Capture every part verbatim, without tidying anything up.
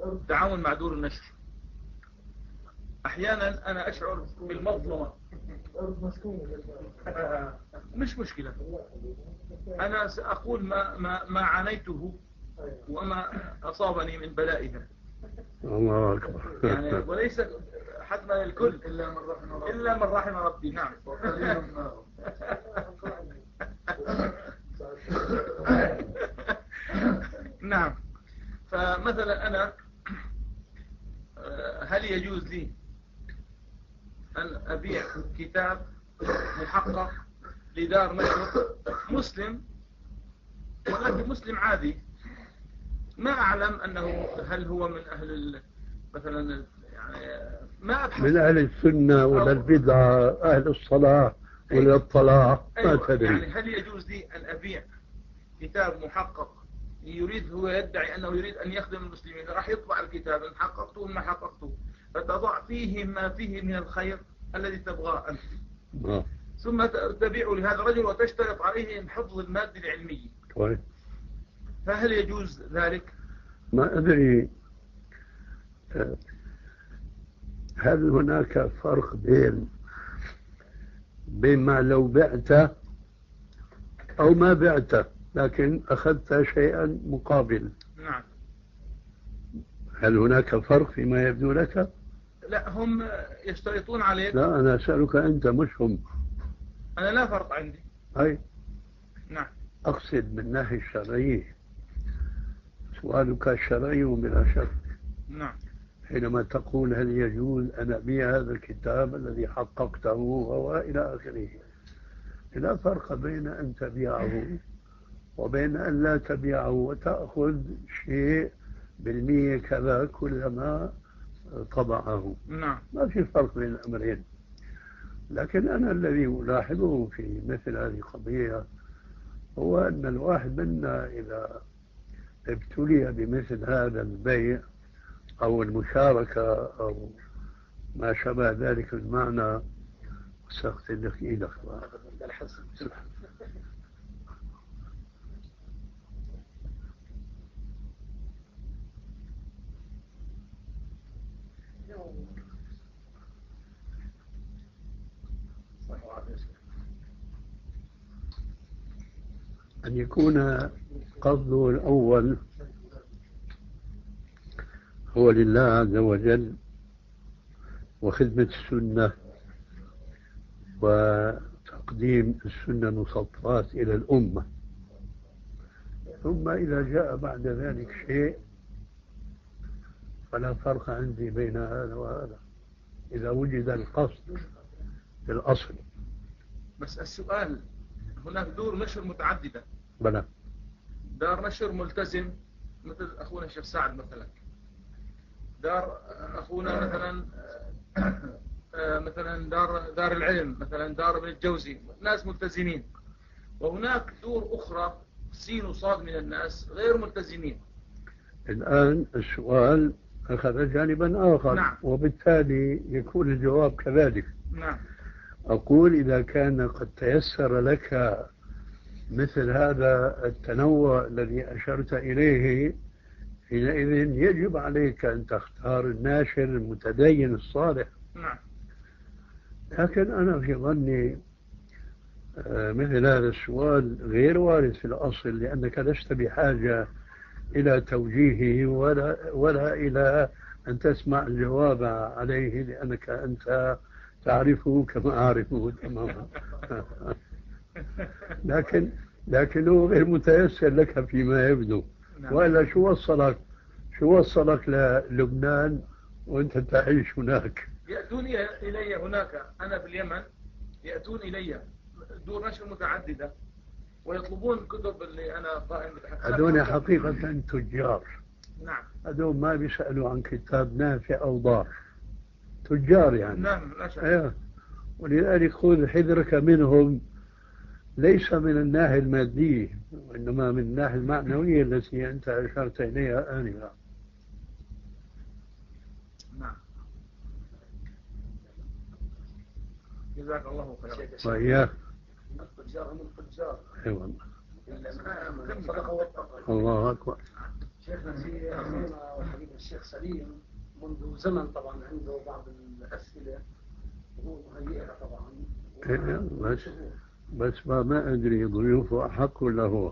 تعاون مع دور النشر. أحيانا أنا أشعر بالمظلمة. مش مشكلة، أنا سأقول ما, ما, ما عانيته وما أصابني من بلائها. الله أكبر. يعني وليس حتما الكل إلا من رحم ربي. إلا من رحم ربي. نعم. نعم. فمثلا أنا هل يجوز لي أن أبيع كتاب محقق لدار نشر مسلم، ولكن مسلم عادي، ما أعلم أنه هل هو من أهل مثلا، يعني ما أبحث من أهل السنة ولا البدعة، أهل الصلاة ولا الطلاع، ما أيوة. تدري. يعني هل يجوز لي أن أبيع كتاب محقق يريد، هو يدعي أنه يريد أن يخدم المسلمين، راح يطبع الكتاب إن حققته وما حققته، فتضع فيه ما فيه من الخير الذي تبغاه أنت، آه. ثم تبيع لهذا الرجل وتشترط عليه حفظ المادة العلمية. طيب. فهل يجوز ذلك؟ ما أدري هل هناك فرق بين بين ما لو بعته أو ما بعته لكن أخذت شيئا مقابل. نعم. هل هناك فرق فيما يبدو لك؟ لا، هم يشترطون عليك. لا، أنا أسألك أنت مش هم. أنا لا فرق عندي. أي. نعم. أقصد من الناحية الشرعية، سؤالك الشرعي بلا شك. نعم. حينما تقول هل يجوز أن أبيع هذا الكتاب الذي حققته وإلى آخره، لا فرق بين أن تبيعه وبين أن لا تبيعه وتأخذ شيء بالمية كذا كلما طبعه. نعم. ما في فرق بين الأمرين. لكن أنا الذي ألاحظه في مثل هذه القضية هو أن الواحد منا إذا ابتلي بمثل هذا البيع أو المشاركة أو ما شابه ذلك المعنى، سخت لك إيدك الحسن. أن يكون قصده الأول هو لله عز وجل وخدمة السنة وتقديم السنة المصطفاة إلى الأمة، ثم إذا جاء بعد ذلك شيء فلا فرق عندي بين هذا وهذا إذا وجد القصد في الأصل. بس السؤال، هناك دور نشر متعددة. بلى. دار نشر ملتزم مثل أخونا الشيخ سعد مثلا، دار أخونا مثلا مثلا دار دار العلم مثلا، دار ابن الجوزي، ناس ملتزمين، وهناك دور أخرى سين وصاد من الناس غير ملتزمين. الآن السؤال أخذ جانبا آخر. نعم. وبالتالي يكون الجواب كذلك. نعم. أقول إذا كان قد تيسر لك مثل هذا التنوع الذي أشرت إليه، حينئذ يجب عليك أن تختار الناشر المتدين الصالح. نعم. لكن أنا في ظني مثل هذا السؤال غير وارد في الأصل، لأنك لست بحاجة إلى توجيهه ولا, ولا إلى أن تسمع الجواب عليه، لأنك أنت تعرفه كما أعرفه تماما. لكن لكنه غير متيسر لك فيما يبدو. وإلا شو وصلك شو وصلك للبنان وأنت تعيش هناك؟ يأتون إلي هناك، أنا في اليمن، يأتون إلي دور نشر متعددة ويطلبون كتب اللي أنا قائم بتحقيقها. هذول حقيقة تجار. نعم. هذول ما بيسألوا عن كتاب نافع أو ضار، تجار يعني. نعم لا شك. ايه. ولذلك خذ حذرك منهم، ليس من الناحية المادية وإنما من الناحية المعنوية التي أنت أشرت إليها آنفا. نعم. جزاك الله خيرا. وإياك. التجار هم التجار. اي والله. الله أكبر. شيخنا في أخونا وحبيب الشيخ سليم منذ زمن طبعا عنده بعض الأسئلة وهو مهيئها طبعا إيه، بس بس ما ما أدري ضيوفه أحق ولا هو.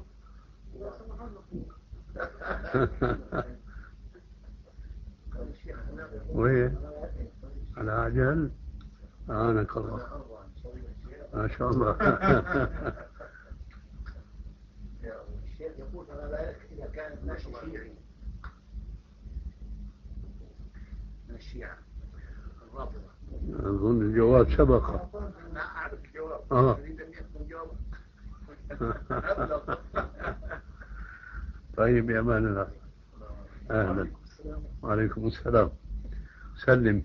وين على عجل أعانك الله ما شاء الله. الشيخ يقول فما بالك إذا كان الناس شيعي من الشيعة الرافضة. أظن الجواب سبق. لا أعرف الجواب. آه. أريد أن يكون جواب. طيب يا أمان الله. أهلا. وعليكم السلام. سلم.